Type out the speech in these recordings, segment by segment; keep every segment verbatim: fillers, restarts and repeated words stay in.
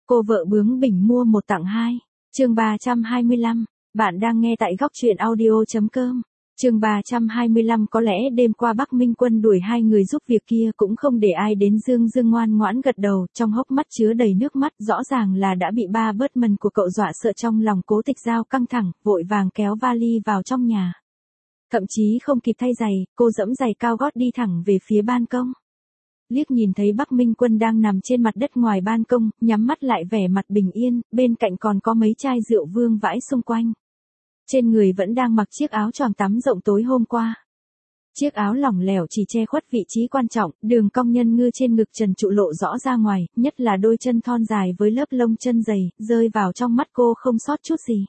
Cô vợ bướng bỉnh mua một tặng hai. Chương ba trăm hai mươi lăm, bạn đang nghe tại góc truyện audio.com. Chương ba trăm hai mươi lăm có lẽ đêm qua Bắc Minh Quân đuổi hai người giúp việc kia cũng không để ai đến. Dương Dương ngoan ngoãn gật đầu, trong hốc mắt chứa đầy nước mắt, rõ ràng là đã bị ba bớt mần của cậu dọa sợ. Trong lòng Cố Tịch Giao căng thẳng, vội vàng kéo vali vào trong nhà. Thậm chí không kịp thay giày, cô giẫm giày cao gót đi thẳng về phía ban công. Liếc nhìn thấy Bắc Minh Quân đang nằm trên mặt đất ngoài ban công, nhắm mắt lại vẻ mặt bình yên, bên cạnh còn có mấy chai rượu vương vãi xung quanh. Trên người vẫn đang mặc chiếc áo choàng tắm rộng tối hôm qua. Chiếc áo lỏng lẻo chỉ che khuất vị trí quan trọng, đường cong nhân ngư trên ngực trần trụi lộ rõ ra ngoài, nhất là đôi chân thon dài với lớp lông chân dày, rơi vào trong mắt cô không sót chút gì.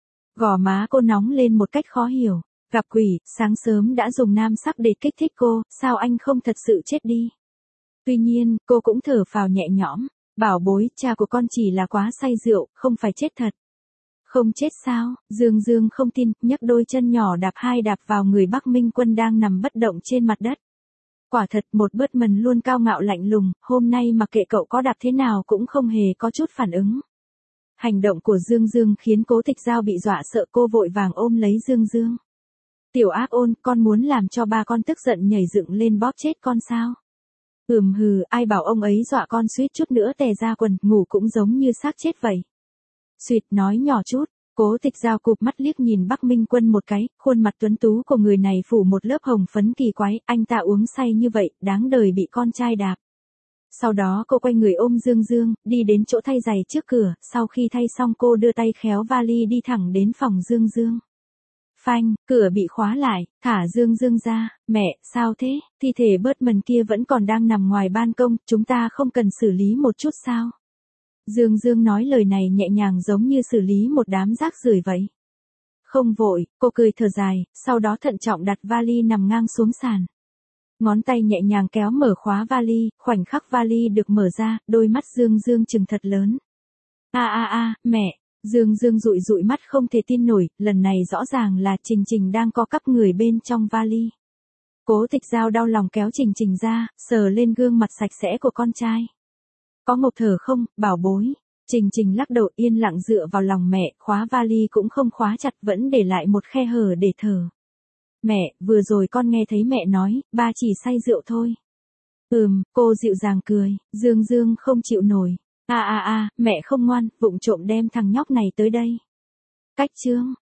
Gò má cô nóng lên một cách khó hiểu. Gặp quỷ, sáng sớm đã dùng nam sắc để kích thích cô, sao anh không thật sự chết đi? Tuy nhiên, cô cũng thở phào nhẹ nhõm, bảo bối, cha của con chỉ là quá say rượu, không phải chết thật. Không chết sao? Dương Dương không tin, nhấc đôi chân nhỏ đạp hai đạp vào người Bắc Minh Quân đang nằm bất động trên mặt đất. Quả thật, một bớt mần luôn cao ngạo lạnh lùng, hôm nay mặc kệ cậu có đạp thế nào cũng không hề có chút phản ứng. Hành động của Dương Dương khiến Cố Tịch Giao bị dọa sợ, cô vội vàng ôm lấy Dương Dương. Tiểu ác ôn, con muốn làm cho ba con tức giận nhảy dựng lên bóp chết con sao? Ừm hừ, ai bảo ông ấy dọa con suýt chút nữa tè ra quần, ngủ cũng giống như xác chết vậy. Suýt nói nhỏ chút, Cố Tịch Giao cụp mắt liếc nhìn Bắc Minh Quân một cái, khuôn mặt tuấn tú của người này phủ một lớp hồng phấn kỳ quái, anh ta uống say như vậy, đáng đời bị con trai đạp. Sau đó cô quay người ôm Dương Dương, đi đến chỗ thay giày trước cửa, sau khi thay xong cô đưa tay khéo vali đi thẳng đến phòng Dương Dương. Phanh, cửa bị khóa lại, thả Dương Dương ra, mẹ, sao thế, thi thể bớt mần kia vẫn còn đang nằm ngoài ban công, chúng ta không cần xử lý một chút sao? Dương Dương nói lời này nhẹ nhàng giống như xử lý một đám rác rưởi vậy. Không vội, cô cười thở dài, sau đó thận trọng đặt vali nằm ngang xuống sàn. Ngón tay nhẹ nhàng kéo mở khóa vali, khoảnh khắc vali được mở ra, đôi mắt Dương Dương trừng thật lớn. A a a, mẹ. Dương Dương dụi dụi mắt không thể tin nổi, lần này rõ ràng là Trình Trình đang co cắp người bên trong vali. Cố Tịch Giao đau lòng kéo Trình Trình ra, sờ lên gương mặt sạch sẽ của con trai. Có ngộp thở không, bảo bối? Trình Trình lắc đầu yên lặng dựa vào lòng mẹ, khóa vali cũng không khóa chặt, vẫn để lại một khe hở để thở. Mẹ, vừa rồi con nghe thấy mẹ nói, ba chỉ say rượu thôi. Ừm, cô dịu dàng cười, Dương Dương không chịu nổi. A a a, mẹ không ngoan, vụng trộm đem thằng nhóc này tới đây. Cách chương,